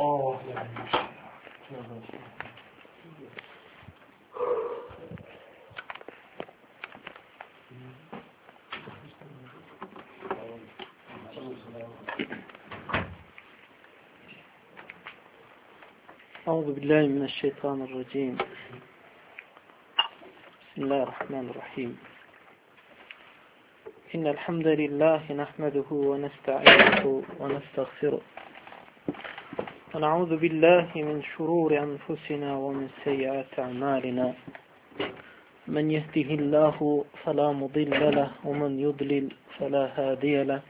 Euzubillahimineşşeytanirracim. Bismillahirrahmanirrahim. İnnel hamdelellahi nahmeduhu ve nestainuhu ve nestağfiruh. Ve na'udzu billahi min şururi enfusina ve min seyyiati a'malina. Men yehdihillahu fela mudille lehu ve men yudlil fela hadiye lehu.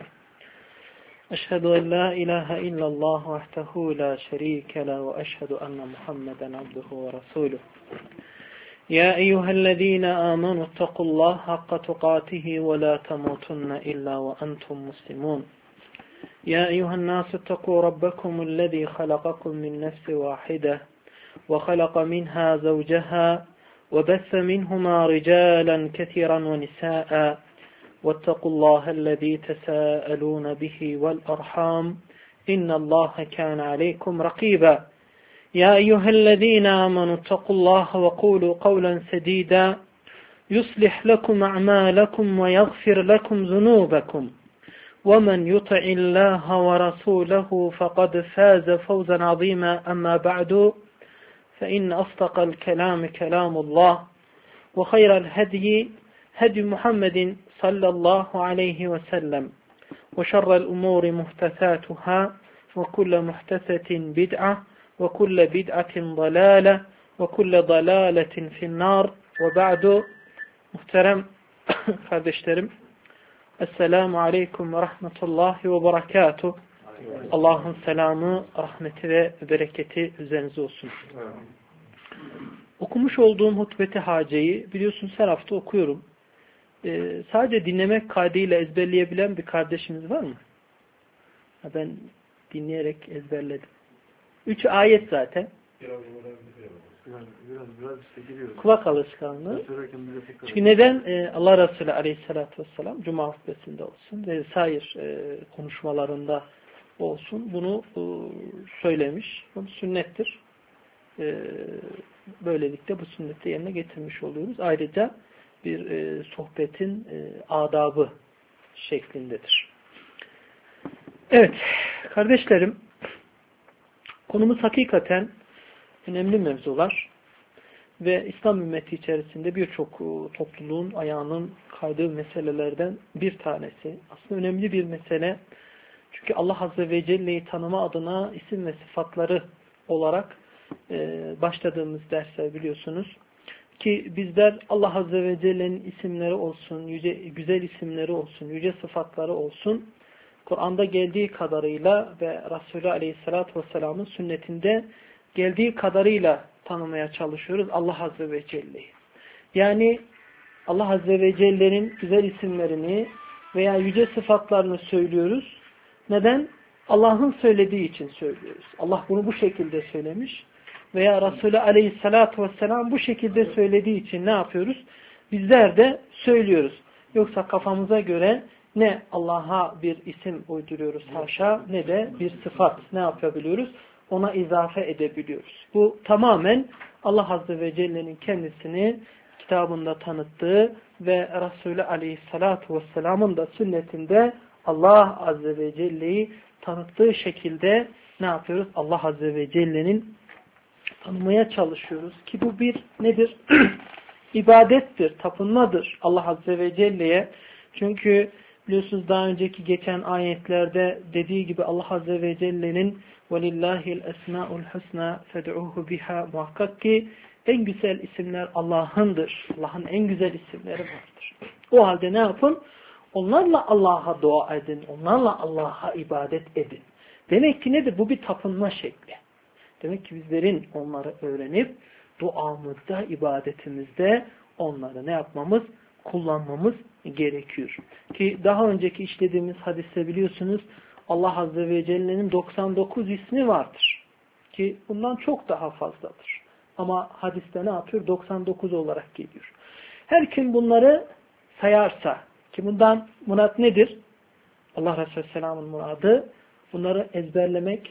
أشهد أن لا إله إلا الله وحده لا شريك له وأشهد أن محمدا عبده ورسوله يا أيها الذين آمنوا اتقوا الله حق تقاته ولا تموتن إلا وأنتم مسلمون يا أيها الناس اتقوا ربكم الذي خلقكم من نفس واحدة وخلق منها زوجها وبث منهما رجالا كثيرا ونساء واتقوا الله الذي تساءلون به والأرحام إن الله كان عليكم رقيبا يا أيها الذين آمنوا اتقوا الله وقولوا قولا سديدا يصلح لكم أعمالكم ويغفر لكم ذنوبكم ومن يطع الله ورسوله فقد فاز فوزا عظيما أما بعد فإن أصدق الكلام كلام الله وخير الهدي هدي محمد صلى الله عليه وسلم وشر الأمور محدثاتها وكل محدثة بدعة وكل بدعة ضلالة وكل ضلالة في النار وبعد muhterem kardeşlerim Esselamu Aleyküm ve Rahmetullahi ve Berekatuhu. Allah'ın selamı, rahmeti ve bereketi üzerinize olsun. Okumuş olduğum hutbeti haceyi biliyorsunuz her hafta okuyorum. Sadece dinlemek kaydıyla ezberleyebilen bir kardeşimiz var mı? Ben dinleyerek ezberledim. 3 ayet zaten. Biraz işte giriyoruz. Kulak alışkanlığı. Çünkü neden? Allah Resulü Aleyhisselatü Vesselam Cuma hutbesinde olsun ve sair konuşmalarında olsun bunu söylemiş. Bu sünnettir. Böylelikle bu sünneti yerine getirmiş oluyoruz. Ayrıca bir sohbetin adabı şeklindedir. Evet, kardeşlerim, konumuz hakikaten önemli mevzular ve İslam ümmeti içerisinde birçok topluluğun ayağının kaydığı meselelerden bir tanesi. Aslında önemli bir mesele. Çünkü Allah Azze ve Celle'yi tanıma adına isim ve sıfatları olarak başladığımız dersler biliyorsunuz. Ki bizler Allah Azze ve Celle'nin isimleri olsun, güzel isimleri olsun, yüce sıfatları olsun, Kur'an'da geldiği kadarıyla ve Resulü Aleyhisselatü Vesselam'ın sünnetinde geldiği kadarıyla tanımaya çalışıyoruz Allah Azze ve Celle'yi. Yani Allah Azze ve Celle'nin güzel isimlerini veya yüce sıfatlarını söylüyoruz. Neden? Allah'ın söylediği için söylüyoruz. Allah bunu bu şekilde söylemiş. Veya Resulü Aleyhisselatü Vesselam bu şekilde söylediği için ne yapıyoruz? Bizler de söylüyoruz. Yoksa kafamıza göre ne Allah'a bir isim uyduruyoruz haşa ne de bir sıfat ne yapabiliyoruz? Ona izafe edebiliyoruz. Bu tamamen Allah Azze ve Celle'nin kendisini kitabında tanıttığı ve Resulü Aleyhisselatü Vesselam'ın da sünnetinde Allah Azze ve Celle'yi tanıttığı şekilde ne yapıyoruz? Allah Azze ve Celle'nin tanımaya çalışıyoruz ki bu bir nedir? İbadettir, tapınmadır Allah Azze ve Celle'ye. Çünkü biliyorsunuz daha önceki geçen ayetlerde dediği gibi Allah Azze ve Celle'nin وَلِلَّهِ الْاَسْمَاءُ الْحُسْنَى فَدْعُوهُ بِهَا muhakkak ki en güzel isimler Allah'ındır. Allah'ın en güzel isimleri vardır. O halde ne yapın? Onlarla Allah'a dua edin. Onlarla Allah'a ibadet edin. Demek ki nedir? Bu bir tapınma şekli. Demek ki bizlerin onları öğrenip duamızda, ibadetimizde onları ne yapmamız? Kullanmamız gerekiyor. Ki daha önceki işlediğimiz hadiste biliyorsunuz Allah Azze ve Celle'nin 99 ismi vardır. Ki bundan çok daha fazladır. Ama hadiste ne yapıyor? 99 olarak geliyor. Her kim bunları sayarsa, ki bundan murat nedir? Allah Resulü Selam'ın muradı bunları ezberlemek,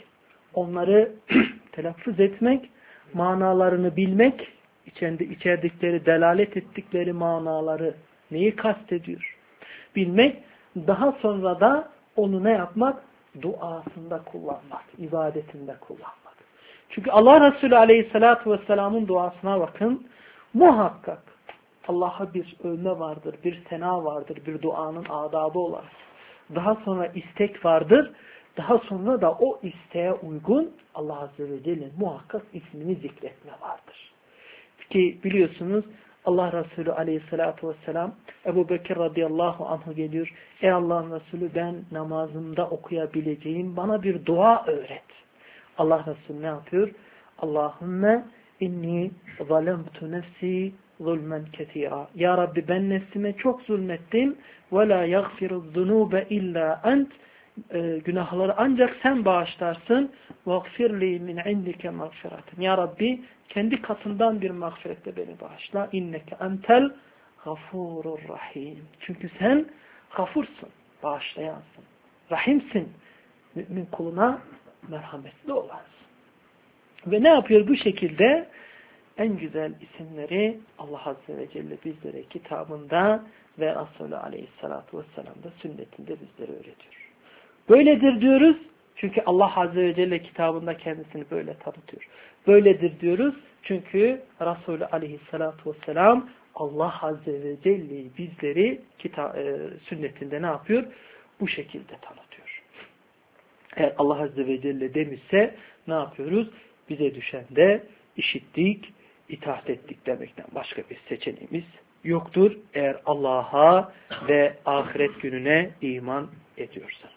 onları telaffuz etmek, manalarını bilmek, içerdikleri, delalet ettikleri manaları neyi kastediyor? Bilmek, daha sonra da onu ne yapmak? Duasında kullanmak, ibadetinde kullanmak. Çünkü Allah Resulü Aleyhisselatü Vesselam'ın duasına bakın, muhakkak Allah'a bir övme vardır, bir sena vardır, bir duanın adabı olarak. Daha sonra istek vardır, daha sonra da o isteğe uygun Allah Azze ve Celle muhakkak ismini zikretme vardır. Ki biliyorsunuz Allah Resulü Aleyhisselatü Vesselam Ebu Bekir radıyallahu anh'a geliyor. Ey Allah'ın Resulü, ben namazımda okuyabileceğim bana bir dua öğret. Allah Resulü ne yapıyor? Allahümme inni zalemtu nefsi zulmen ketira. Ya Rabbi, ben nefsime çok zulmettim. Ve la yaghfiru zunube illa ent. Günahları ancak sen bağışlarsın. Vagfirli min indike mağfiraten. Ya Rabbi, kendi katından bir mağfiretle beni bağışla. İnneke entel gafurur rahim. Çünkü sen gafursun, bağışlayansın. Rahimsin. Mümin kuluna merhametli olansın. Ve ne yapıyor bu şekilde? En güzel isimleri Allah Azze ve Celle bizlere kitabında ve Resulü Aleyhisselatü Vesselam'da sünnetinde bizlere öğretiyor. Böyledir diyoruz çünkü Allah Azze ve Celle kitabında kendisini böyle tanıtıyor. Böyledir diyoruz çünkü Resulü Aleyhisselatü Vesselam Allah Azze ve Celle bizleri sünnetinde ne yapıyor? Bu şekilde tanıtıyor. Eğer Allah Azze ve Celle demişse ne yapıyoruz? Bize düşen de işittik, itaat ettik demekten başka bir seçeneğimiz yoktur. Eğer Allah'a ve ahiret gününe iman ediyorsanız.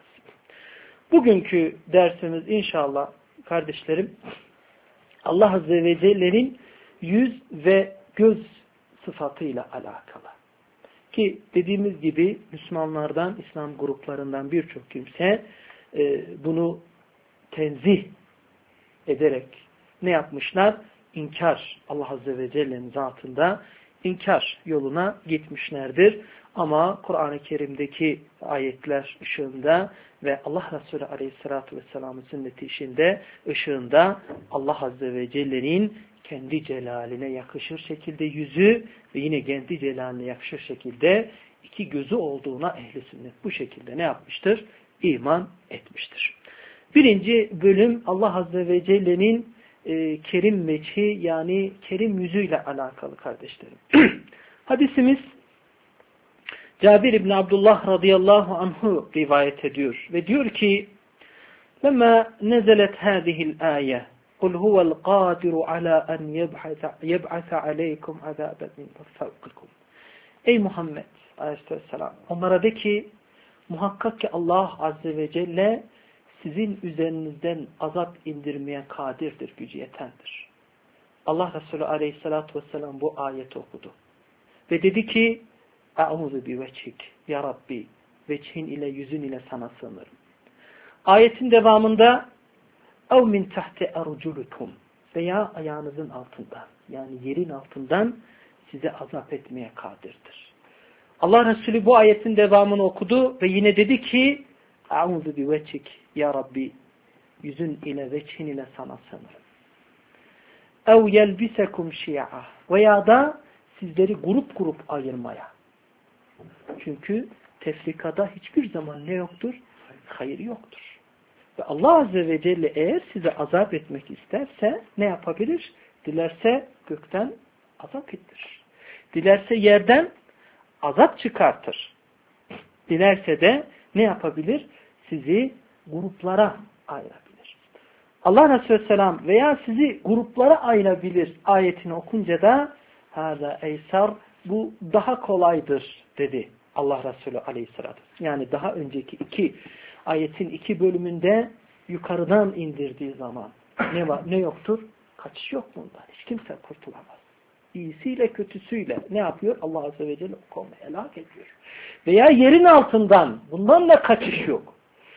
Bugünkü dersimiz inşallah kardeşlerim Allah Azze ve Celle'nin yüz ve göz sıfatıyla alakalı. Ki dediğimiz gibi Müslümanlardan, İslam gruplarından birçok kimse bunu tenzih ederek ne yapmışlar? İnkar, Allah Azze ve Celle'nin zatında inkar yoluna gitmişlerdir. Ama Kur'an-ı Kerim'deki ayetler ışığında ve Allah Resulü Aleyhisselatü Vesselam'ın sünneti ışığında Allah Azze ve Celle'nin kendi celaline yakışır şekilde yüzü ve yine kendi celaline yakışır şekilde iki gözü olduğuna ehli sünnet bu şekilde ne yapmıştır? İman etmiştir. Birinci bölüm Allah Azze ve Celle'nin kerim veçhi yani kerim yüzüyle alakalı kardeşlerim. Hadisimiz Cabir İbni Abdullah radıyallahu anhu rivayet ediyor ve diyor ki لَمَا نَزَلَتْ هَذِهِ الْآيَةِ قُلْ هُوَ الْقَادِرُ عَلَى أَنْ يَبْعَثَ عَلَيْكُمْ عَذَابًا مِنْ فَوْقِكُمْ. Ey Muhammed aleyhisselam, onlara de ki muhakkak ki Allah Azze ve Celle sizin üzerinizden azap indirmeye kadirdir, gücü yetendir. Allah Resulü Aleyhisselatü Vesselam bu ayeti okudu. Ve dedi ki Eûzu bi veçhik ya Rabbi, veçhin ile yüzün ile sana sığınırım. Ayetin devamında ev min tahti erculukum veya ayağınızın altından yani yerin altından size azap etmeye kadirdir. Allah Resulü bu ayetin devamını okudu ve yine dedi ki Eûzu bi veçhik ya Rabbi, yüzün ile veçhin ile sana sığınırım. Ev yelbisekum şi'a veya da sizleri grup grup ayırmaya. Çünkü tefrikada hiçbir zaman ne yoktur? Hayır yoktur. Ve Allah Azze ve Celle eğer size azap etmek isterse ne yapabilir? Dilerse gökten azap ettirir. Dilerse yerden azap çıkartır. Dilerse de ne yapabilir? Sizi gruplara ayırabilir. Allah Resulü Selam veya sizi gruplara ayırabilir ayetini okunca da hâzâ eysar, bu daha kolaydır dedi Allah Resulü Aleyhisselatü. Yani daha önceki ayetin 2 bölümünde yukarıdan indirdiği zaman ne yoktur? Kaçış yok bundan. Hiç kimse kurtulamaz. İyisiyle kötüsüyle ne yapıyor? Allah Azze ve Celle o kavmi helak ediyor. Veya yerin altından bundan da kaçış yok.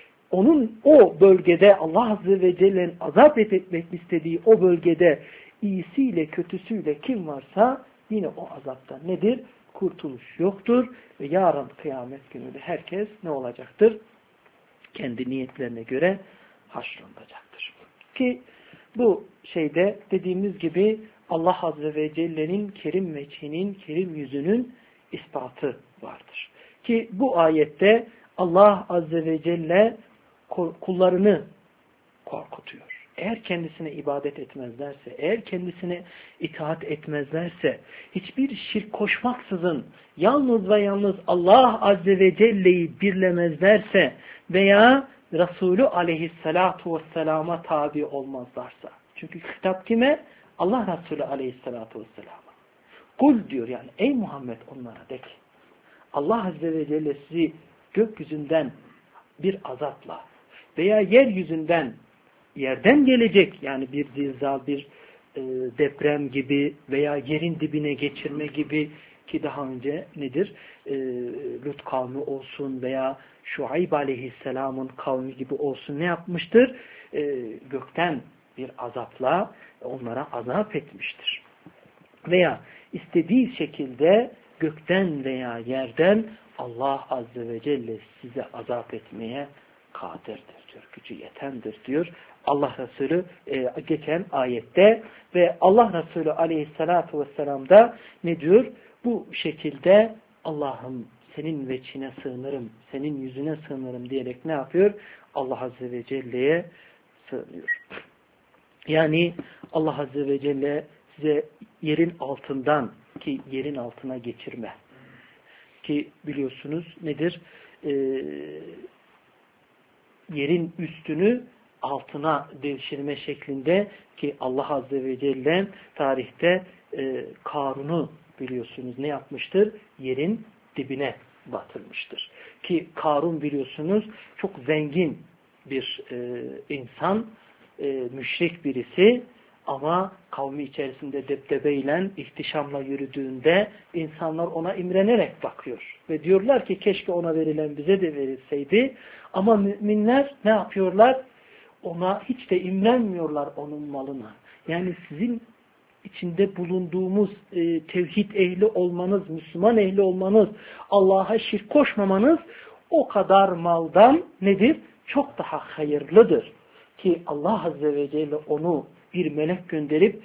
O bölgede Allah Azze ve Celle'nin azap etmek istediği o bölgede iyisiyle kötüsüyle kim varsa yine o azaptan nedir? Kurtuluş yoktur ve yarın kıyamet gününde herkes ne olacaktır? Kendi niyetlerine göre haşrolunacaktır. Ki bu şeyde dediğimiz gibi Allah Azze ve Celle'nin kerim veçhinin, kerim yüzünün ispatı vardır. Ki bu ayette Allah Azze ve Celle kullarını korkutuyor. Eğer kendisine ibadet etmezlerse, eğer kendisine itaat etmezlerse, hiçbir şirk koşmaksızın yalnız ve yalnız Allah Azze ve Celle'yi birlemezlerse veya Resulü Aleyhisselatu Vesselam'a tabi olmazlarsa. Çünkü hitap kime? Allah Resulü Aleyhisselatu Vesselam'a. Kul diyor yani ey Muhammed onlara de ki Allah Azze ve Celle sizi gökyüzünden bir azapla veya yeryüzünden yerden gelecek yani bir zilzal, bir deprem gibi veya yerin dibine geçirme gibi ki daha önce nedir? Lut kavmi olsun veya Şuayb Aleyhisselam'ın kavmi gibi olsun ne yapmıştır? Gökten bir azapla onlara azap etmiştir. Veya istediği şekilde gökten veya yerden Allah Azze ve Celle size azap etmeye kadirdir diyor. Gücü yetendir diyor. Allah Resulü geçen ayette ve Allah Resulü Aleyhisselatü Vesselam da ne diyor? Bu şekilde Allah'ım senin veçhine sığınırım, senin yüzüne sığınırım diyerek ne yapıyor? Allah Azze ve Celle'ye sığınıyor. Yani Allah Azze ve Celle size yerin altından ki yerin altına geçirme. Ki biliyorsunuz nedir? Yerin üstünü altına devşirme şeklinde ki Allah Azze ve Celle tarihte Karun'u biliyorsunuz ne yapmıştır? Yerin dibine batırmıştır. Ki Karun biliyorsunuz çok zengin bir insan, müşrik birisi ama kavmi içerisinde debdebeyle, ihtişamla yürüdüğünde insanlar ona imrenerek bakıyor. Ve diyorlar ki keşke ona verilen bize de verilseydi. Ama müminler ne yapıyorlar? Ona hiç de imrenmiyorlar onun malına. Yani sizin içinde bulunduğumuz tevhid ehli olmanız, Müslüman ehli olmanız, Allah'a şirk koşmamanız o kadar maldan nedir? Çok daha hayırlıdır. Ki Allah Azze ve Celle onu bir melek gönderip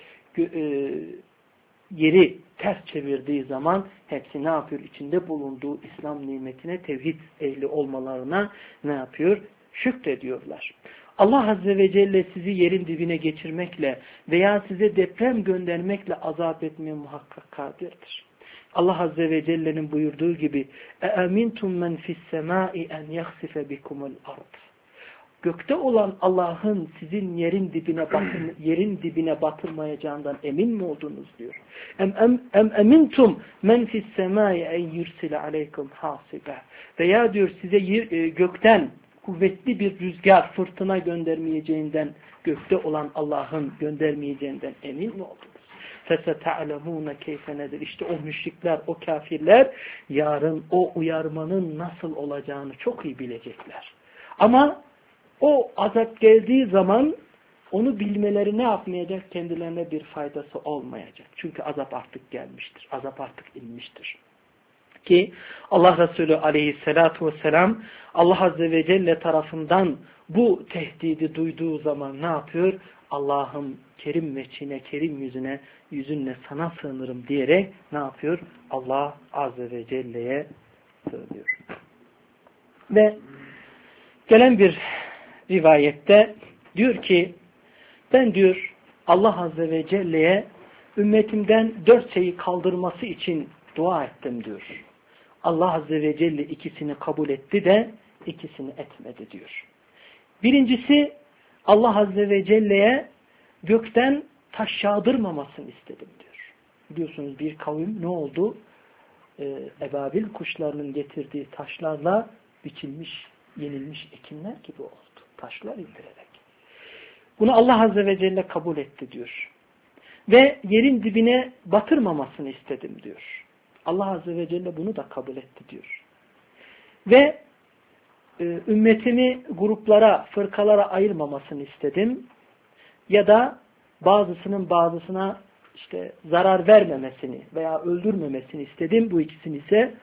yeri ters çevirdiği zaman hepsi ne yapıyor? İçinde bulunduğu İslam nimetine, tevhid ehli olmalarına ne yapıyor? Şükrediyorlar. Allah Azze ve Celle sizi yerin dibine geçirmekle veya size deprem göndermekle azap etmeye muhakkak kadirdir. Allah Azze ve Celle'nin buyurduğu gibi اَاَمِنْتُمْ مَنْ فِي السَّمَاءِ اَنْ يَخْسِفَ بِكُمُ الْأَرْضِ Gökte olan Allah'ın sizin yerin dibine batırmayacağından emin mi oldunuz diyor. Emintum men fis semai en yursile aleykum hasibe. Veya diyor size gökten kuvvetli bir rüzgar, fırtına göndermeyeceğinden, gökte olan Allah'ın göndermeyeceğinden emin mi oldunuz? فَسَتَعْلَمُونَ كَيْفَ nedir? İşte o müşrikler, o kafirler yarın o uyarmanın nasıl olacağını çok iyi bilecekler. Ama o azap geldiği zaman onu bilmeleri ne yapmayacak? Kendilerine bir faydası olmayacak. Çünkü azap artık gelmiştir. Azap artık inmiştir. Ki Allah Resulü Aleyhisselatü Vesselam Allah Azze ve Celle tarafından bu tehdidi duyduğu zaman ne yapıyor? Allah'ım kerim veçhine, kerim yüzünle sana sığınırım diyerek ne yapıyor? Allah Azze ve Celle'ye sığınıyor. Ve gelen bir rivayette diyor ki ben diyor Allah Azze ve Celle'ye ümmetimden 4 şeyi kaldırması için dua ettim diyor. Allah Azze ve Celle ikisini kabul etti de ikisini etmedi diyor. Birincisi Allah Azze ve Celle'ye gökten taş yağdırmamasını istedim diyor. Biliyorsunuz bir kavim ne oldu? Ebabil kuşlarının getirdiği taşlarla biçilmiş, yenilmiş ekinler gibi oldu. Taşlar indirerek. Bunu Allah Azze ve Celle kabul etti diyor. Ve yerin dibine batırmamasını istedim diyor. Allah Azze ve Celle bunu da kabul etti diyor. Ve ümmetimi gruplara, fırkalara ayırmamasını istedim. Ya da bazısının bazısına işte zarar vermemesini veya öldürmemesini istedim. Bu ikisini ise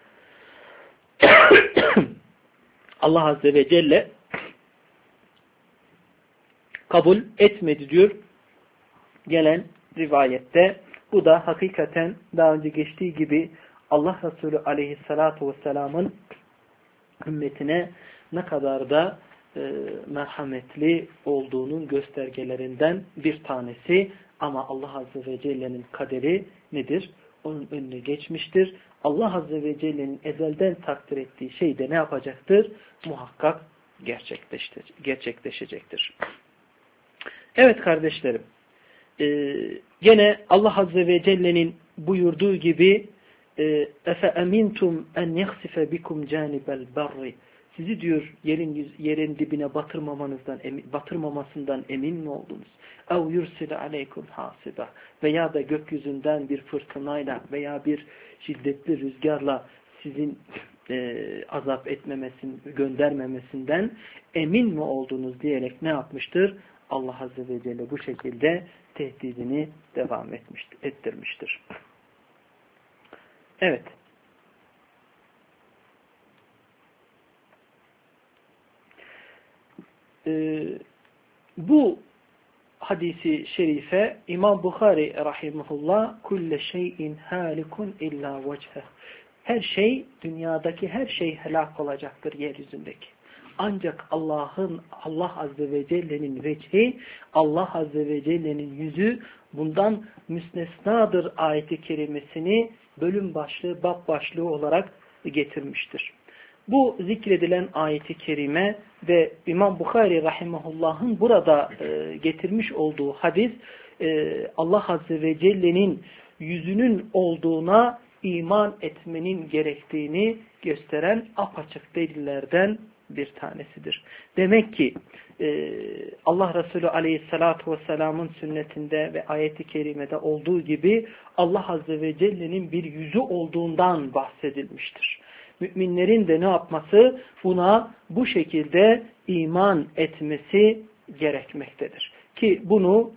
Allah Azze ve Celle kabul etmedi diyor gelen rivayette. Bu da hakikaten daha önce geçtiği gibi Allah Resulü aleyhissalatu vesselamın ümmetine ne kadar da merhametli olduğunun göstergelerinden bir tanesi. Ama Allah Azze ve Celle'nin kaderi nedir? Onun önüne geçmiştir. Allah Azze ve Celle'nin ezelden takdir ettiği şey de ne yapacaktır? Muhakkak gerçekleşecektir. Evet kardeşlerim, gene Allah Azze ve Celle'nin buyurduğu gibi اَفَاَمِنْتُمْ اَنْ يَخْسِفَ بِكُمْ جَانِبَ الْبَرِّ Sizi diyor yerin dibine batırmamasından emin mi oldunuz? اَوْ يُرْسِلَ عَلَيْكُمْ حَاسِبًا Veya da gökyüzünden bir fırtınayla veya bir şiddetli rüzgarla sizin azap göndermemesinden emin mi oldunuz diyerek ne yapmıştır? Allah Azze ve Celle bu şekilde tehdidini devam ettirmiştir. Evet. Bu hadisi şerife İmam Bukhari rahimahullah kulle şeyin halikun illa vecheh. Her şey, dünyadaki her şey helak olacaktır yeryüzündeki. Ancak Allah Azze ve Celle'nin vecihi, Allah Azze ve Celle'nin yüzü bundan müstesnadır ayeti kerimesini bölüm başlığı, bab başlığı olarak getirmiştir. Bu zikredilen ayeti kerime ve İmam Bukhari rahimahullah'ın burada getirmiş olduğu hadis Allah Azze ve Celle'nin yüzünün olduğuna iman etmenin gerektiğini gösteren apaçık delillerden bir tanesidir. Demek ki Allah Resulü Aleyhisselatü Vesselam'ın sünnetinde ve ayeti kerimede olduğu gibi Allah Azze ve Celle'nin bir yüzü olduğundan bahsedilmiştir. Müminlerin de ne yapması? Buna bu şekilde iman etmesi gerekmektedir. Ki bunu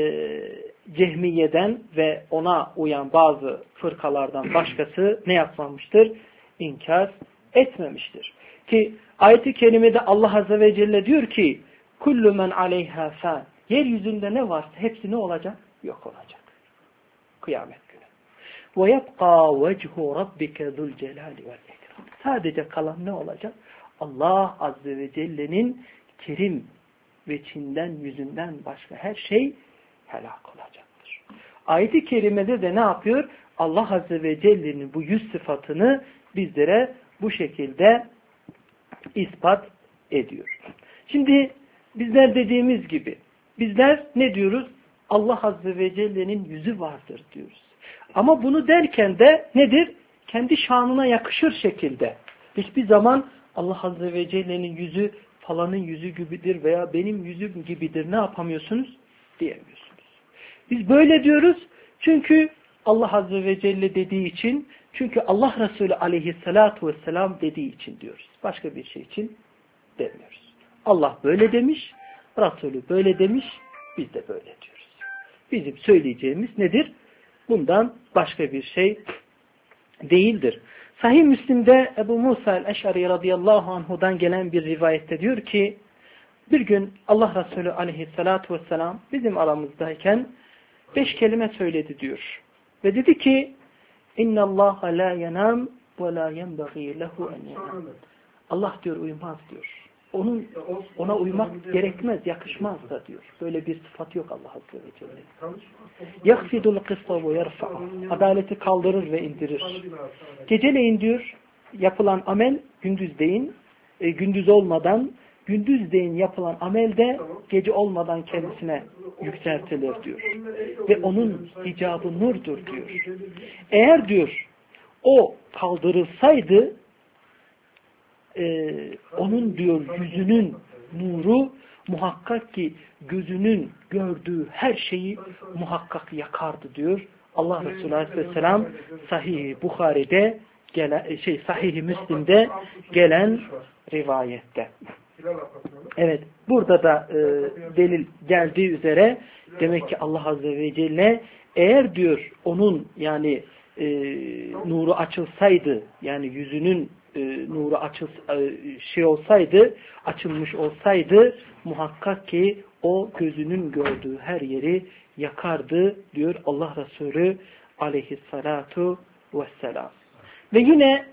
Cehmiye'den ve ona uyan bazı fırkalardan başkası ne yapmamıştır? İnkar etmemiştir. Ki ayet-i kerimede Allah Azze ve Celle diyor ki kullu men aleyha fan. Yeryüzünde ne varsa hepsi ne olacak? Yok olacak. Kıyamet günü. Ve yebqa vechu rabbike zul celali vel ikram. Sadece kalan ne olacak? Allah Azze ve Celle'nin kerim veçinden, yüzünden başka her şey helak olacaktır. Ayet-i kerimede de ne yapıyor? Allah Azze ve Celle'nin bu yüz sıfatını bizlere bu şekilde ispat ediyor. Şimdi bizler dediğimiz gibi bizler ne diyoruz? Allah Azze ve Celle'nin yüzü vardır diyoruz. Ama bunu derken de nedir? Kendi şanına yakışır şekilde. Hiçbir zaman Allah Azze ve Celle'nin yüzü falanın yüzü gibidir veya benim yüzüm gibidir ne yapamıyorsunuz? Diyemiyorsunuz. Biz böyle diyoruz çünkü Allah Azze ve Celle dediği için, çünkü Allah Resulü Aleyhisselatu Vesselam dediği için diyoruz. Başka bir şey için demiyoruz. Allah böyle demiş, Resulü böyle demiş, biz de böyle diyoruz. Bizim söyleyeceğimiz nedir? Bundan başka bir şey değildir. Sahih Müslim'de Ebu Musa el-Eş'ari radıyallahu anhu'dan gelen bir rivayette diyor ki, bir gün Allah Resulü aleyhissalatu vesselam bizim aramızdayken 5 kelime söyledi diyor. Ve dedi ki, اِنَّ اللّٰهَ لَا يَنَامْ وَلَا يَنْبَغِي لَهُ اَنْ يَنَامْ Allah diyor uyumaz diyor. Ona uymak gerekmez, yakışmaz da diyor. Böyle bir sıfat yok Allah Azze ve Celle. يَخْفِدُ الْقِسْطَ وَيَرْفَعُ Adaleti kaldırır ve indirir. Geceleyin diyor yapılan amel gündüz olmadan, gündüzleyin yapılan amel de gece olmadan kendisine yükseltilir diyor. Ve onun icabı nurdur diyor. Eğer diyor o kaldırılsaydı onun diyor yüzünün nuru muhakkak ki gözünün gördüğü her şeyi muhakkak yakardı diyor. Allah Resulü Aleyhisselam Sahih-i Bukhari'de Sahih-i Müslim'de gelen rivayette. Evet, burada da delil geldiği üzere demek ki Allah Azze ve Celle eğer diyor onun yani nuru açılsaydı, yani yüzünün nuru açılmış olsaydı muhakkak ki o gözünün gördüğü her yeri yakardı diyor Allah Resulü aleyhissalatu vesselam. Ve yine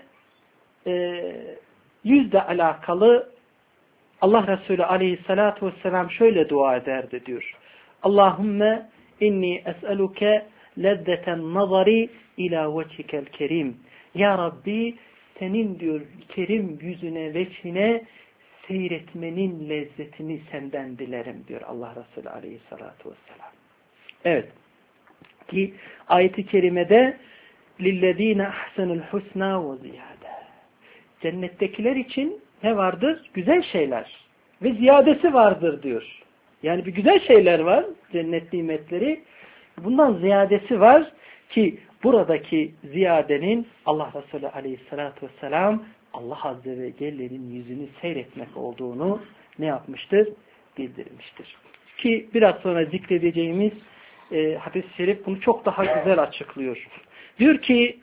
yüzle alakalı Allah Resulü aleyhissalatu vesselam şöyle dua ederdi diyor. Allahümme inni es'eluke lezzeten nazari ila vecikel kerim. Ya Rabbi senin diyor kerim yüzüne veçhine seyretmenin lezzetini senden dilerim diyor Allah Resulü aleyhissalatu vesselam. Evet. Ki ayet-i kerimede lillezine ahsenul husna ve ziyade. Cennettekiler için ne vardır? Güzel şeyler. Ve ziyadesi vardır diyor. Yani bir güzel şeyler var. Cennet nimetleri. Bundan ziyadesi var ki buradaki ziyadenin Allah Resulü aleyhissalatu vesselam Allah Azze ve Celle'nin yüzünü seyretmek olduğunu ne yapmıştır? Bildirmiştir. Ki biraz sonra zikredeceğimiz hadis-i şerif bunu çok daha güzel açıklıyor. Diyor ki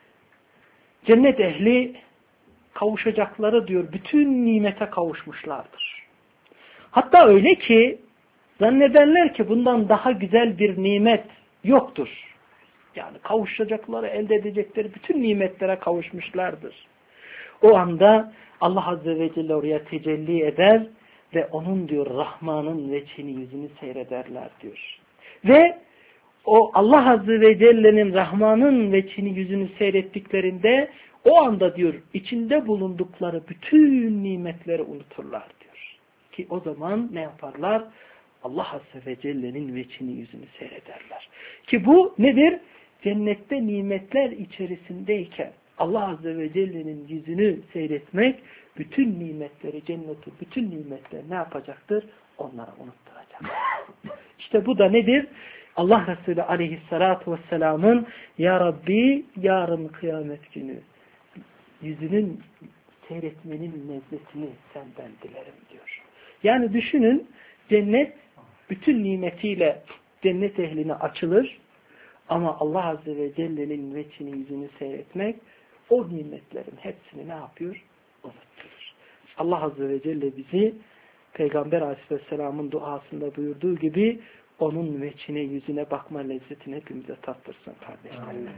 cennet ehli kavuşacakları diyor bütün nimete kavuşmuşlardır. Hatta öyle ki zannederler ki bundan daha güzel bir nimet yoktur. Yani kavuşacakları, elde edecekleri bütün nimetlere kavuşmuşlardır. O anda Allah Azze ve Celle oraya tecelli eder ve onun diyor Rahman'ın veçhini yüzünü seyrederler diyor. Ve o Allah Azze ve Celle'nin Rahman'ın veçhini yüzünü seyrettiklerinde o anda diyor içinde bulundukları bütün nimetleri unuturlar diyor. Ki o zaman ne yaparlar? Allah Azze ve Celle'nin veçhini yüzünü seyrederler. Ki bu nedir? Cennette nimetler içerisindeyken Allah Azze ve Celle'nin yüzünü seyretmek bütün nimetleri, cenneti, bütün nimetleri ne yapacaktır? Onlara unutturacak. İşte bu da nedir? Allah Resulü aleyhissalatu vesselamın Ya Rabbi yarın kıyamet günü yüzünün seyretmenin lezzetini senden dilerim diyor. Yani düşünün cennet bütün nimetiyle cennet ehline açılır ama Allah Azze ve Celle'nin veçhini yüzünü seyretmek o nimetlerin hepsini ne yapıyor? Unutturur. Allah Azze ve Celle bizi Peygamber Aleyhisselam'ın duasında buyurduğu gibi onun veçhine yüzüne bakma lezzetini hepimize tattırsın kardeşlerim.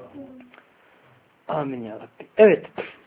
Amin ya Rabbi. Evet.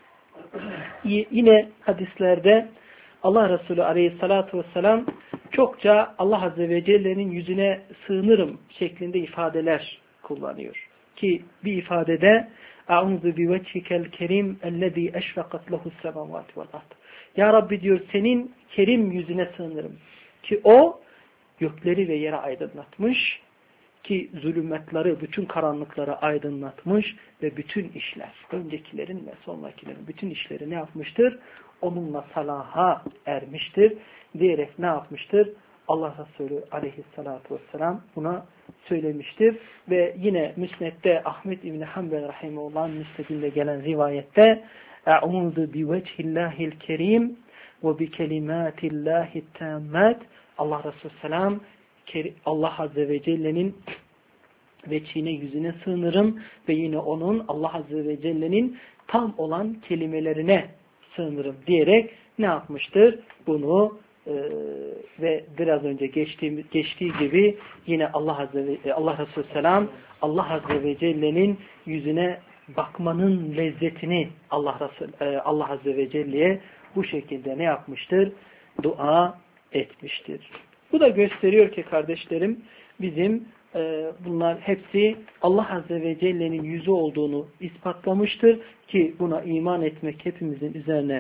Yine hadislerde Allah Resulü Aleyhisselatü Vesselam çokça Allah Azze ve Celle'nin yüzüne sığınırım şeklinde ifadeler kullanıyor. Ki bir ifadede A'udhu bi vecikel kerim ellezî eşfaqat lehu's semâvâti vel ard. Ya Rabbi diyor senin kerim yüzüne sığınırım. Ki o gökleri ve yeri aydınlatmış. Ki zulümetleri, bütün karanlıkları aydınlatmış ve bütün işler, öncekilerin ve sonrakilerin bütün işleri ne yapmıştır? Onunla salaha ermiştir diyerek ne yapmıştır? Allah Resulü aleyhissalatu vesselam buna söylemiştir. Ve yine Müsned'de Ahmed İbni Hanbel rahimehullah'ın müsnedinde gelen rivayette Eûzu bi vechillahil kerim ve bi kelimatillahi tammat. Allah Resulü selam Allah Azze ve Celle'nin veçhine yüzüne sığınırım ve yine onun Allah Azze ve Celle'nin tam olan kelimelerine sığınırım diyerek ne yapmıştır? Bunu ve biraz önce geçtiği gibi yine Allah Resulü selam Allah Azze ve Celle'nin yüzüne bakmanın lezzetini Allah Azze ve Celle'ye bu şekilde ne yapmıştır? Dua etmiştir. Bu da gösteriyor ki kardeşlerim bizim bunlar hepsi Allah Azze ve Celle'nin yüzü olduğunu ispatlamıştır ki buna iman etmek hepimizin üzerine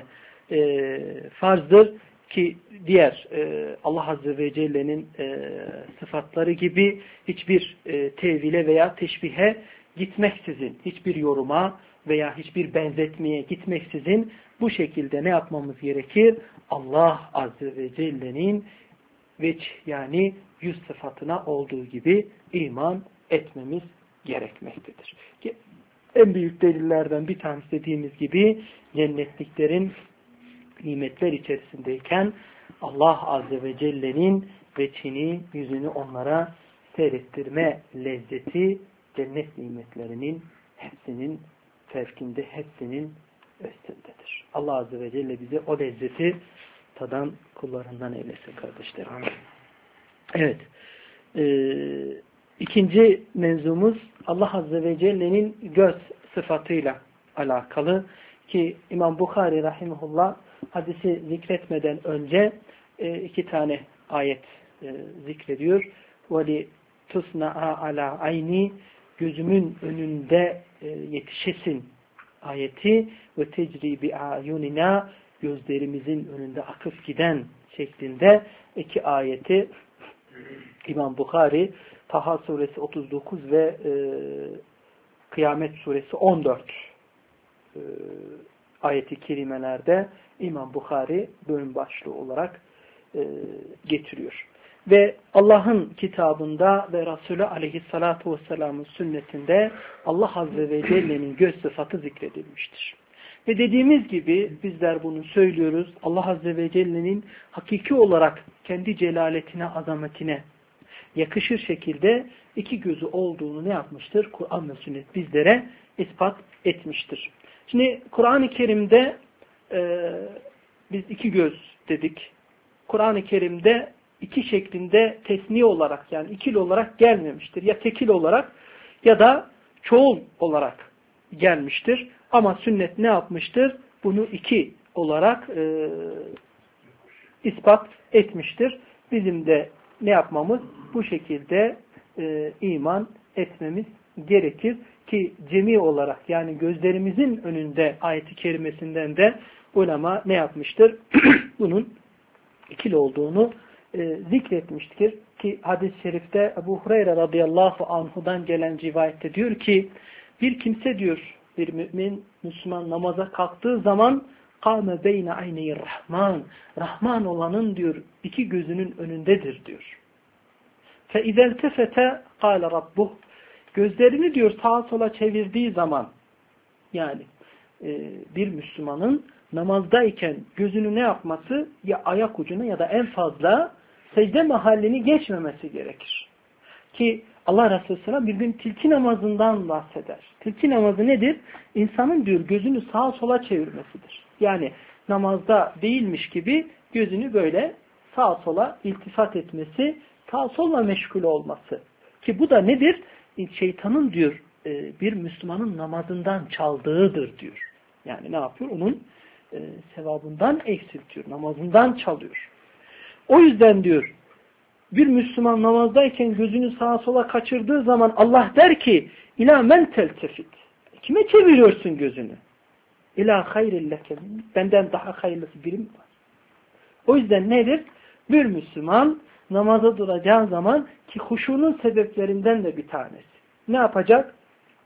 farzdır ki diğer Allah Azze ve Celle'nin sıfatları gibi hiçbir tevhile veya teşbihe gitmeksizin, hiçbir yoruma veya hiçbir benzetmeye gitmeksizin bu şekilde ne yapmamız gerekir? Allah Azze ve Celle'nin yani yüz sıfatına olduğu gibi iman etmemiz gerekmektedir. En büyük delillerden bir tanesi dediğimiz gibi cennetliklerin nimetler içerisindeyken Allah Azze ve Celle'nin veçhini, yüzünü onlara seyrettirme lezzeti cennet nimetlerinin hepsinin fevkinde, hepsinin üstündedir. Allah Azze ve Celle bize o lezzeti tadan kullarından eylesin kardeşlerim. Evet. İkinci mevzumuz Allah Azze ve Celle'nin göz sıfatıyla alakalı ki İmam Bukhari rahimahullah hadisi zikretmeden önce iki tane ayet zikrediyor. وَلِ تُسْنَعَا عَلَى عَيْنِ gözümün önünde yetişesin ayeti ve tecri bi ayunina gözlerimizin önünde akıp giden şeklinde iki ayeti İmam Bukhari Taha suresi 39 ve Kıyamet suresi 14 ayeti kerimelerde İmam Bukhari bölüm başlığı olarak getiriyor. Ve Allah'ın kitabında ve Resulü aleyhissalatu vesselamın sünnetinde Allah Azze ve Celle'nin göz sıfatı zikredilmiştir. Ve dediğimiz gibi bizler bunu söylüyoruz. Allah Azze ve Celle'nin hakiki olarak kendi celaletine, azametine yakışır şekilde iki gözü olduğunu ne yapmıştır? Kur'an ve sünnet bizlere ispat etmiştir. Şimdi Kur'an-ı Kerim'de biz iki göz dedik. Kur'an-ı Kerim'de iki şeklinde tesniye olarak yani ikili olarak gelmemiştir. Ya tekil olarak ya da çoğul olarak gelmiştir. Ama sünnet ne yapmıştır? Bunu iki olarak ispat etmiştir. Bizim de ne yapmamız? Bu şekilde iman etmemiz gerekir ki cemi olarak yani gözlerimizin önünde ayeti kerimesinden de ulema ne yapmıştır? Bunun ikili olduğunu zikretmiştir ki hadis-i şerifte Ebu Hureyre radıyallahu anhudan gelen rivayette diyor ki bir kimse diyor bir mümin Müslüman namaza kalktığı zaman kâme beyne ayneyi rahman Rahman olanın diyor iki gözünün önündedir diyor. Fe izeltefete kâle rabbuh gözlerini diyor sağa sola çevirdiği zaman yani bir Müslümanın namazdayken gözünü ne yapması? Ya ayak ucuna ya da en fazla secde mahallini geçmemesi gerekir. Ki Allah Resulü Sallallahu bir gün tilki namazından bahseder. Tilki namazı nedir? İnsanın diyor gözünü sağa sola çevirmesidir. Yani namazda değilmiş gibi gözünü böyle sağa sola iltifat etmesi, sağa sola meşgul olması. Ki bu da nedir? Şeytanın diyor bir Müslümanın namazından çaldığıdır diyor. Yani ne yapıyor? Onun sevabından eksiltiyor. Namazından çalıyor. O yüzden diyor bir Müslüman namazdayken gözünü sağa sola kaçırdığı zaman Allah der ki İlâ men teltefit. Kime çeviriyorsun gözünü? İlâ hayrilleke. Benden daha hayırlısı birim var. O yüzden nedir? Bir Müslüman namaza duracağı zaman ki huşunun sebeplerinden de bir tanesi. Ne yapacak?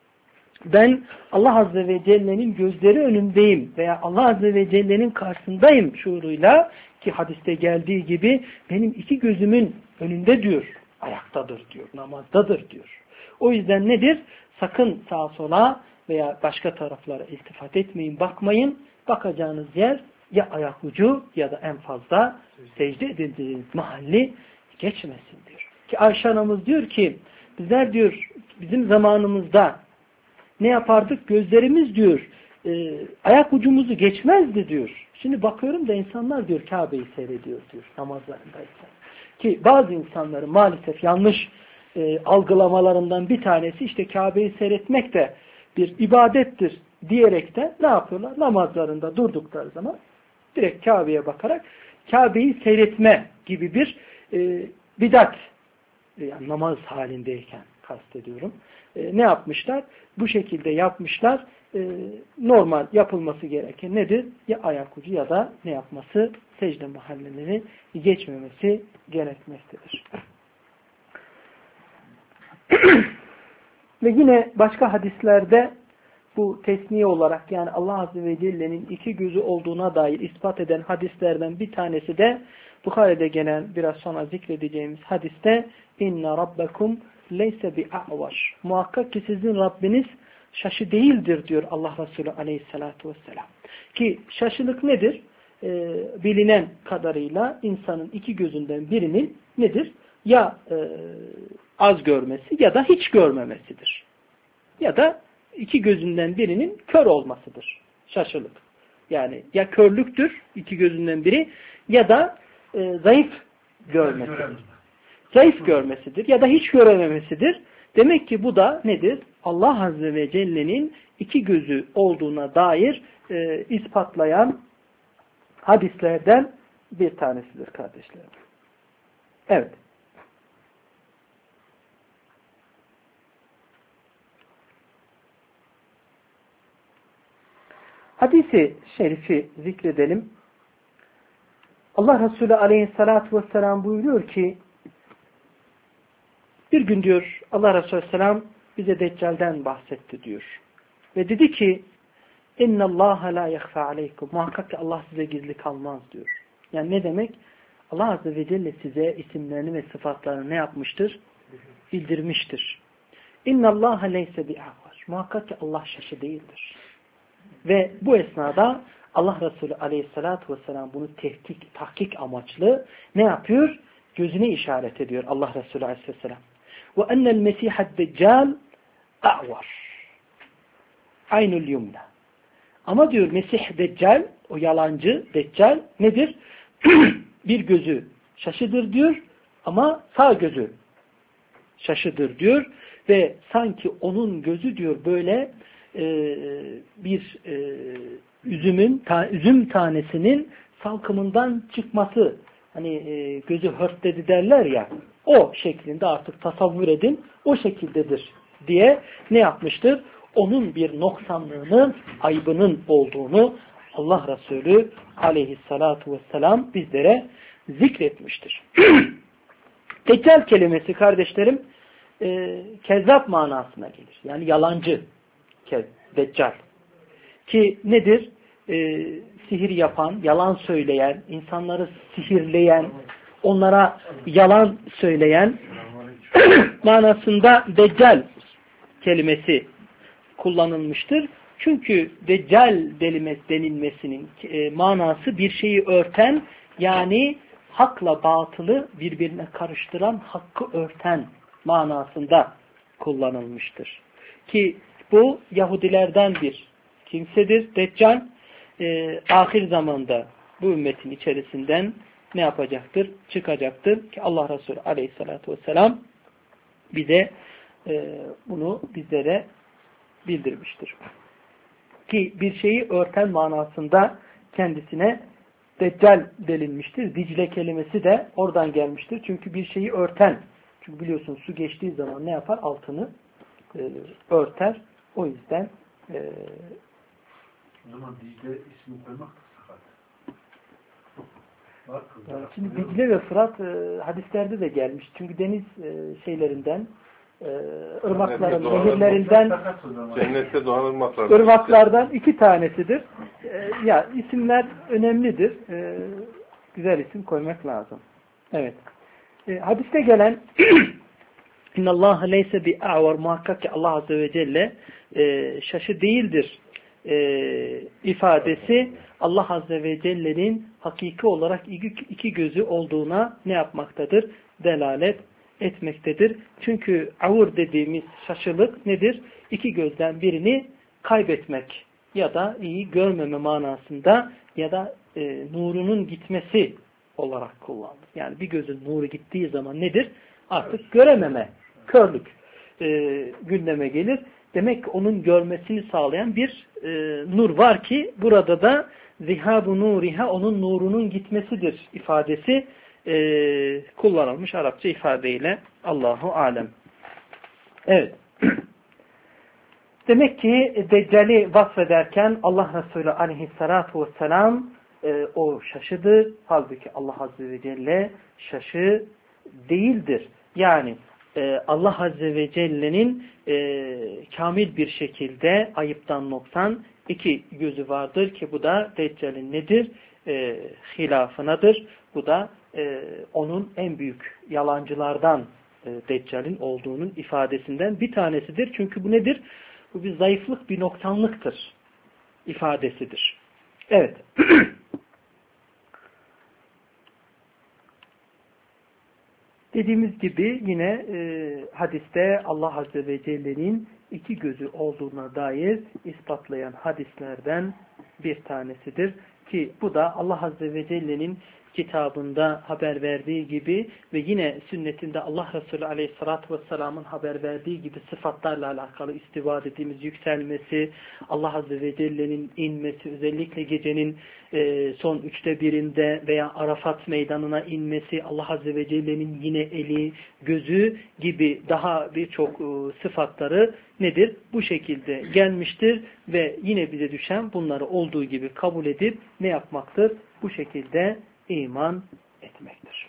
Ben Allah Azze ve Celle'nin gözleri önündeyim veya Allah Azze ve Celle'nin karşısındayım şuuruyla ki hadiste geldiği gibi benim iki gözümün önünde diyor, ayaktadır diyor, namazdadır diyor. O yüzden nedir? Sakın sağa sola veya başka taraflara iltifat etmeyin, bakmayın. Bakacağınız yer ya ayak ucu ya da en fazla secde edildiğiniz mahalli geçmesin diyor. Ki Ayşe anamız diyor ki bizler diyor bizim zamanımızda ne yapardık? Gözlerimiz diyor ayak ucumuzu geçmezdi diyor. Şimdi bakıyorum da insanlar diyor Kabe'yi seyrediyor diyor namazlarındaysa. Ki bazı insanların maalesef yanlış algılamalarından bir tanesi işte Kabe'yi seyretmek de bir ibadettir diyerek de ne yapıyorlar? Namazlarında durdukları zaman direkt Kabe'ye bakarak Kabe'yi seyretme gibi bir bidat yani namaz halindeyken kastediyorum. Ne yapmışlar? Bu şekilde yapmışlar. Normal yapılması gereken nedir? Ya ayak ucu ya da ne yapması? Secde mahalleleri geçmemesi gerekmektedir. Ve yine başka hadislerde bu tesniye olarak yani Allah Azze ve Celle'nin iki gözü olduğuna dair ispat eden hadislerden bir tanesi de Bukhari'de gelen biraz sonra zikredeceğimiz hadiste inna rabbekum leyse bi'a'vaş. Muhakkak ki sizin Rabbiniz şaşı değildir diyor Allah Resulü aleyhissalatu vesselam. Ki şaşılık nedir? Bilinen kadarıyla insanın iki gözünden birinin nedir? Ya az görmesi ya da hiç görmemesidir. Ya da iki gözünden birinin kör olmasıdır. Şaşılık. Yani ya körlüktür iki gözünden biri ya da zayıf görmesidir. zayıf görmesidir ya da hiç görememesidir. Demek ki bu da nedir? Allah Azze ve Celle'nin iki gözü olduğuna dair ispatlayan hadislerden bir tanesidir kardeşlerim. Evet. Hadisi şerifi zikredelim. Allah Resulü Aleyhisselatü Vesselam buyuruyor ki bir gün diyor Allah Resulü Aleyhisselam bize Deccal'den bahsetti diyor. Ve dedi ki اِنَّ اللّٰهَ لَا يَخْفَى عَلَيْكُمْ muhakkak ki Allah size gizli kalmaz diyor. Yani ne demek? Allah Azze ve Celle size isimlerini ve sıfatlarını ne yapmıştır? Bildirmiştir. اِنَّ اللّٰهَ لَيْسَ بِاَعْوَرٍ muhakkak ki Allah şaşı değildir. Ve bu esnada Allah Resulü Aleyhisselatü Vesselam bunu tahkik amaçlı ne yapıyor? Gözüne işaret ediyor Allah Resulü Aleyhisselam. وَاَنَّ الْمَسِيحَ الدَّجَّالِ اَعْوَرٍ aynul yumna. Ama diyor Mesih Deccal, o yalancı Deccal nedir? Bir gözü şaşıdır diyor ama sağ gözü şaşıdır diyor ve sanki onun gözü diyor böyle bir üzüm tanesinin salkımından çıkması, hani gözü hörtledi derler ya, o şeklinde artık tasavvur edin, o şekildedir diye ne yapmıştır? Onun bir noksanlığının, aybının olduğunu Allah Resulü Aleyhissalatu vesselam bizlere zikretmiştir. Deccal kelimesi kardeşlerim kezzap manasına gelir. Yani yalancı Deccal. Ki nedir? Sihir yapan, yalan söyleyen, insanları sihirleyen, onlara yalan söyleyen manasında Deccal kelimesi kullanılmıştır. Çünkü Deccal denilmesinin manası bir şeyi örten, yani hakla batılı birbirine karıştıran, hakkı örten manasında kullanılmıştır. Ki bu Yahudilerden bir kimsedir. Deccal ahir zamanda bu ümmetin içerisinden ne yapacaktır? Çıkacaktır. Ki Allah Resulü Aleyhisselatü Vesselam bize bunu bizlere bildirmiştir. Ki bir şeyi örten manasında kendisine Deccal denilmiştir. Dicle kelimesi de oradan gelmiştir. Çünkü bir şeyi örten. Çünkü biliyorsun su geçtiği zaman ne yapar? Altını örter. O yüzden o zaman Dicle ismi koymak da sakat. Yani şimdi Dicle ve Fırat hadislerde de gelmiş. Çünkü deniz şeylerinden ırmakların, nehirlerinden cennette doğan ırmaklardan iki tanesidir. Ya isimler önemlidir. Güzel isim koymak lazım. Evet. Hadiste gelen İnna Allah leyse bi a'var muhakkak ki Allah Azze ve Celle şaşı değildir ifadesi Allah Azze ve Celle'nin hakiki olarak iki gözü olduğuna ne yapmaktadır? Delalet etmektedir. Çünkü avur dediğimiz şaşılık nedir? İki gözden birini kaybetmek ya da iyi görmeme manasında ya da nurunun gitmesi olarak kullanılır. Yani bir gözün nuru gittiği zaman nedir? Artık görememe, körlük gündeme gelir. Demek ki onun görmesini sağlayan bir nur var ki burada da zihabu nuriha onun nurunun gitmesidir ifadesi kullanılmış Arapça ifadeyle. Allahu alem. Evet. Demek ki Deccal'i vasfederken Allah Resulü aleyhissalatu vesselam o şaşıdır. Halbuki Allah Azze ve Celle şaşı değildir. Yani Allah Azze ve Celle'nin kamil bir şekilde ayıptan noksan iki gözü vardır ki bu da Deccal'in nedir? Hilafınadır. Bu da onun en büyük yalancılardan Deccal'in olduğunun ifadesinden bir tanesidir. Çünkü bu nedir? Bu bir zayıflık, bir noksanlıktır ifadesidir. Evet. Dediğimiz gibi yine hadiste Allah Azze ve Celle'nin iki gözü olduğuna dair ispatlayan hadislerden bir tanesidir. Ki bu da Allah Azze ve Celle'nin kitabında haber verdiği gibi ve yine sünnetinde Allah Resulü Aleyhisselatü Vesselam'ın haber verdiği gibi sıfatlarla alakalı istiva dediğimiz yükselmesi, Allah Azze ve Celle'nin inmesi, özellikle gecenin son 1/3'ünde veya Arafat meydanına inmesi, Allah Azze ve Celle'nin yine eli, gözü gibi daha birçok sıfatları nedir? Bu şekilde gelmiştir ve yine bize düşen bunları olduğu gibi kabul edip ne yapmaktır? Bu şekilde iman etmektir.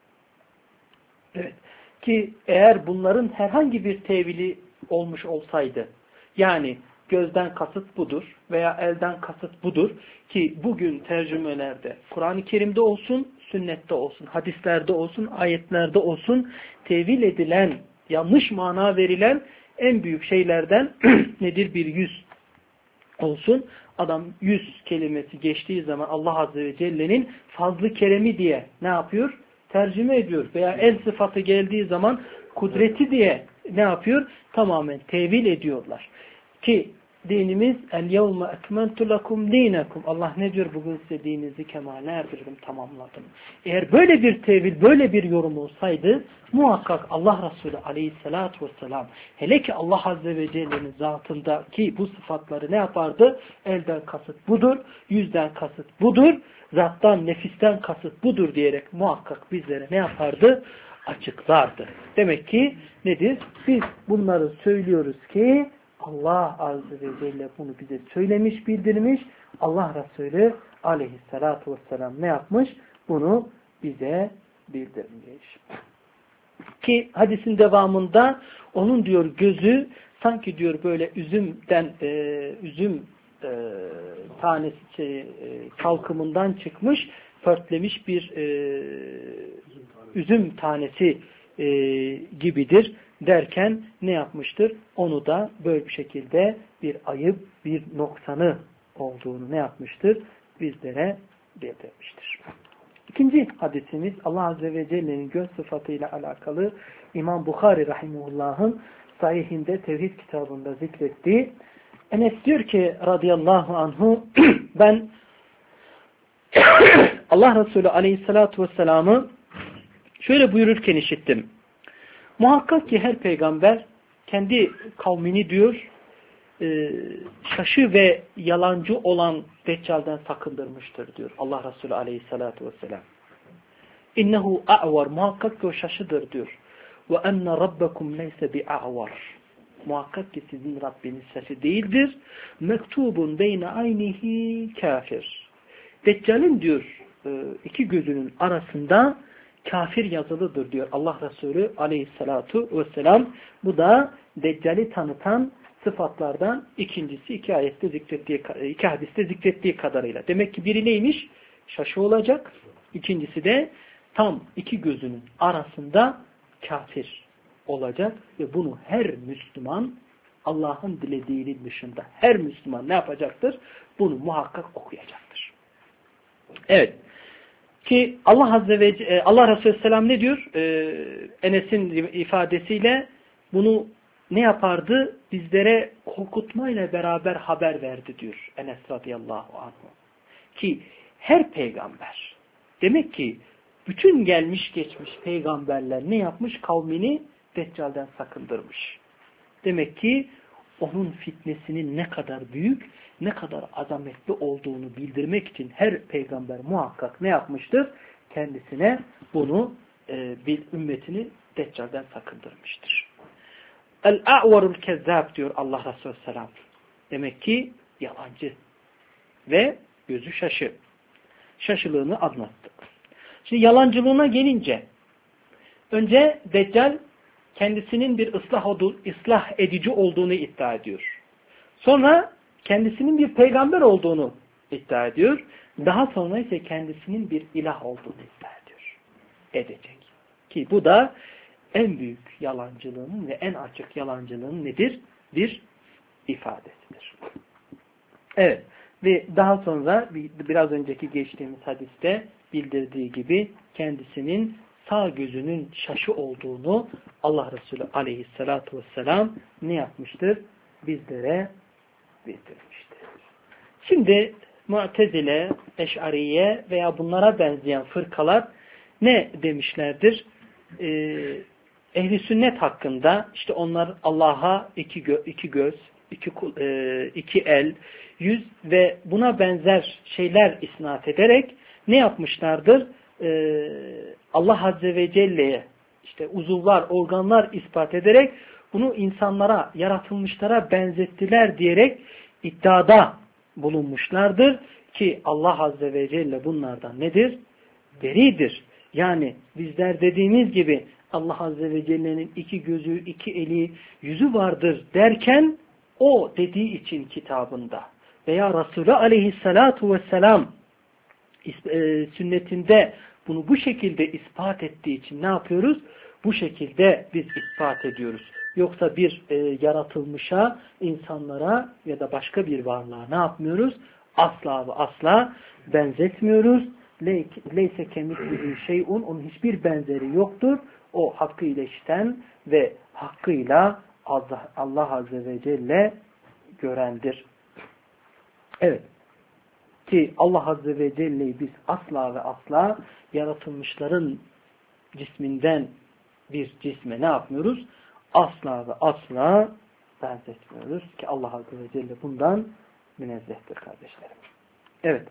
Evet. Ki eğer bunların herhangi bir tevili olmuş olsaydı, yani gözden kasıt budur veya elden kasıt budur ki bugün tercümelerde, Kur'an-ı Kerim'de olsun, sünnette olsun, hadislerde olsun, ayetlerde olsun tevil edilen, yanlış mana verilen en büyük şeylerden nedir? Bir yüz olsun. Adam 100 kelimesi geçtiği zaman Allah Azze ve Celle'nin fazlı keremi diye ne yapıyor? Tercüme ediyor. Veya el sıfatı geldiği zaman kudreti diye ne yapıyor? Tamamen tevil ediyorlar. Ki dinimiz el-yevme ekmentu lekum dinakum. Allah ne diyor? Bugün size dininizi kemale erdirdim, tamamladım. Eğer böyle bir tevil, böyle bir yorum olsaydı muhakkak Allah Resulü Aleyhisselatü Vesselam hele ki Allah Azze ve Celle'nin zatındaki bu sıfatları ne yapardı? Elden kasıt budur, yüzden kasıt budur, zattan, nefisten kasıt budur diyerek muhakkak bizlere ne yapardı? Açıklardı. Demek ki nedir? Biz bunları söylüyoruz ki Allah Azze ve Celle bunu bize söylemiş, bildirmiş. Allah Resulü Aleyhisselatü Vesselam ne yapmış? Bunu bize bildirmiş. Ki hadisin devamında onun diyor gözü sanki diyor böyle üzüm tanesi kalkımından çıkmış, pörtlemiş bir üzüm tanesi gibidir derken ne yapmıştır? Onu da böyle bir şekilde bir ayıp, bir noksanı olduğunu ne yapmıştır? Bizlere bildirmiştir. İkinci hadisimiz Allah Azze ve Celle'nin göz sıfatıyla alakalı İmam Bukhari Rahimullah'ın sahihinde Tevhid kitabında zikrettiği. Enes diyor ki radıyallahu anhu ben Allah Resulü Aleyhisselatü Vesselam'ı şöyle buyururken işittim. Muhakkak ki her peygamber kendi kavmini diyor şaşı ve yalancı olan Deccal'den sakındırmıştır diyor Allah Resulü Aleyhisselatü Vesselam. İnnehu a'var, muhakkak ki o şaşıdır diyor. Ve enne rabbekum leyse bi'a'var. Muhakkak ki sizin Rabbiniz şaşı değildir. Mektubun beyne aynihi kafir. Deccal'in diyor iki gözünün arasında kafir yazılıdır diyor Allah Resulü Aleyhisselatu Vesselam. Bu da Deccal'i tanıtan sıfatlardan ikincisi iki hadiste zikrettiği kadarıyla. Demek ki biri neymiş? Şaşı olacak. İkincisi de tam iki gözünün arasında kafir olacak ve bunu her Müslüman Allah'ın dilediğinin dışında her Müslüman ne yapacaktır? Bunu muhakkak okuyacaktır. Evet. Ki Allah Resulü Selam ne diyor? Enes'in ifadesiyle bunu ne yapardı? Bizlere korkutmayla beraber haber verdi diyor Enes radıyallahu anh. Ki her peygamber, demek ki bütün gelmiş geçmiş peygamberler ne yapmış? Kavmini Deccal'den sakındırmış. Demek ki onun fitnesinin ne kadar büyük, ne kadar azametli olduğunu bildirmek için her peygamber muhakkak ne yapmıştır? Kendisine bunu bir ümmetini Deccal'den sakındırmıştır. El-a'varul kezzab diyor Allah Resulü Selam. Demek ki yalancı ve gözü şaşı. Şaşılığını anlattı. Şimdi yalancılığına gelince önce Deccal kendisinin bir ıslah edici olduğunu iddia ediyor. Sonra kendisinin bir peygamber olduğunu iddia ediyor. Daha sonra ise kendisinin bir ilah olduğunu iddia ediyor. Edecek. Ki bu da en büyük yalancılığının ve en açık yalancılığının nedir? Bir ifadesidir. Evet. Ve daha sonra biraz önceki geçtiğimiz hadiste bildirdiği gibi kendisinin sağ gözünün şaşı olduğunu Allah Resulü Aleyhisselatü Vesselam ne yapmıştır? Bizlere bildirmiştir. Şimdi Mu'tezile, Eş'ariye veya bunlara benzeyen fırkalar ne demişlerdir? Ehli sünnet hakkında işte onlar Allah'a iki göz, iki el, yüz ve buna benzer şeyler isnat ederek ne yapmışlardır? Allah Azze ve Celle'ye işte uzuvlar, organlar ispat ederek bunu insanlara, yaratılmışlara benzettiler diyerek iddiada bulunmuşlardır ki Allah Azze ve Celle bunlardan nedir? Beridir. Yani bizler dediğimiz gibi Allah Azze ve Celle'nin iki gözü, iki eli, yüzü vardır derken o dediği için kitabında veya Resulü Aleyhisselatu Vesselam sünnetinde bunu bu şekilde ispat ettiği için ne yapıyoruz? Bu şekilde biz ispat ediyoruz. Yoksa bir yaratılmışa, insanlara ya da başka bir varlığa ne yapmıyoruz? Asla ve asla benzetmiyoruz. Leyse kemitlihi şey'un, onun hiçbir benzeri yoktur. O hakkıyla işiten ve hakkıyla Allah Azze ve Celle görendir. Evet. Ki Allah Azze ve Celle'yi biz asla ve asla yaratılmışların cisminden bir cisme ne yapmıyoruz? Asla ve asla benzetmiyoruz ki Allah Azze ve Celle bundan münezzehtir kardeşlerim. Evet.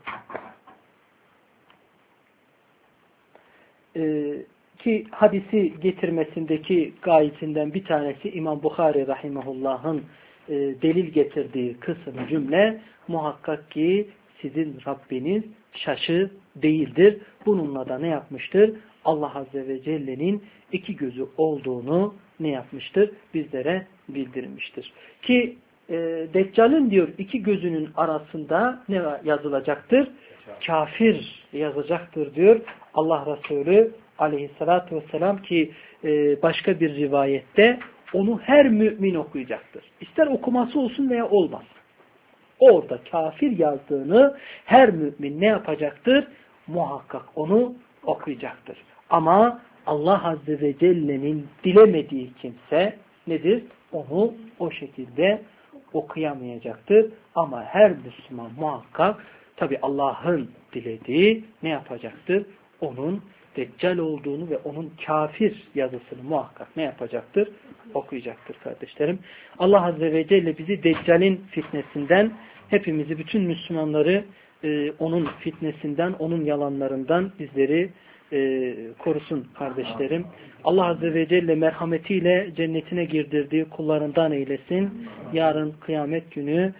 Ki hadisi getirmesindeki gayetinden bir tanesi İmam Bukhari rahimehullah'ın delil getirdiği kısım cümle muhakkak ki sizin Rabbiniz şaşı değildir. Bununla da ne yapmıştır? Allah Azze ve Celle'nin iki gözü olduğunu ne yapmıştır? Bizlere bildirmiştir. Ki Deccal'in diyor iki gözünün arasında ne yazılacaktır? Kafir yazacaktır diyor Allah Resulü Aleyhisselatü Vesselam ki başka bir rivayette onu her mümin okuyacaktır. İster okuması olsun veya olmaz. Orada kafir yazdığını her mümin ne yapacaktır? Muhakkak onu okuyacaktır. Ama Allah Azze ve Celle'nin dilemediği kimse nedir? Onu o şekilde okuyamayacaktır. Ama her Müslüman muhakkak tabi Allah'ın dilediği ne yapacaktır? Onun Deccal olduğunu ve onun kafir yazısını muhakkak ne yapacaktır? Okuyacaktır kardeşlerim. Allah Azze ve Celle bizi Deccal'in fitnesinden, hepimizi, bütün Müslümanları onun fitnesinden, onun yalanlarından bizleri korusun kardeşlerim. Allah Azze ve Celle merhametiyle cennetine girdirdiği kullarından eylesin. Yarın kıyamet günü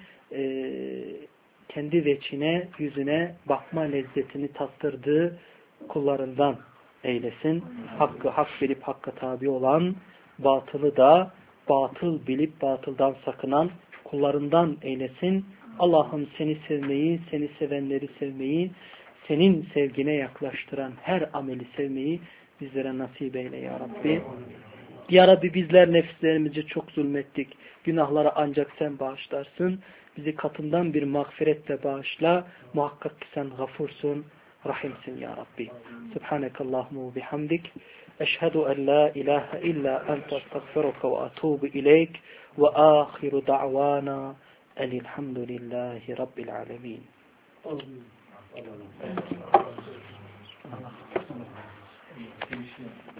kendi veçine, yüzüne bakma lezzetini tattırdığı kullarından eylesin. Hakkı hak bilip hakka tabi olan, batılı da batıl bilip batıldan sakınan kullarından eylesin. Allah'ım seni sevmeyi, seni sevenleri sevmeyi, senin sevgine yaklaştıran her ameli sevmeyi bizlere nasip eyle ya Rabbi. Ya Rabbi bizler nefislerimizi çok zulmettik. Günahları ancak sen bağışlarsın. Bizi katından bir mağfiretle bağışla. Muhakkak ki sen gafursun, rahimsin ya Rabbi. Subhanekallahumma ve bihamdik. Eşhedü en la ilahe illa ente estağfiruke ve etûbü ileyk ve âhiru da'vana elhamdülillahi rabbil alemin. Allah.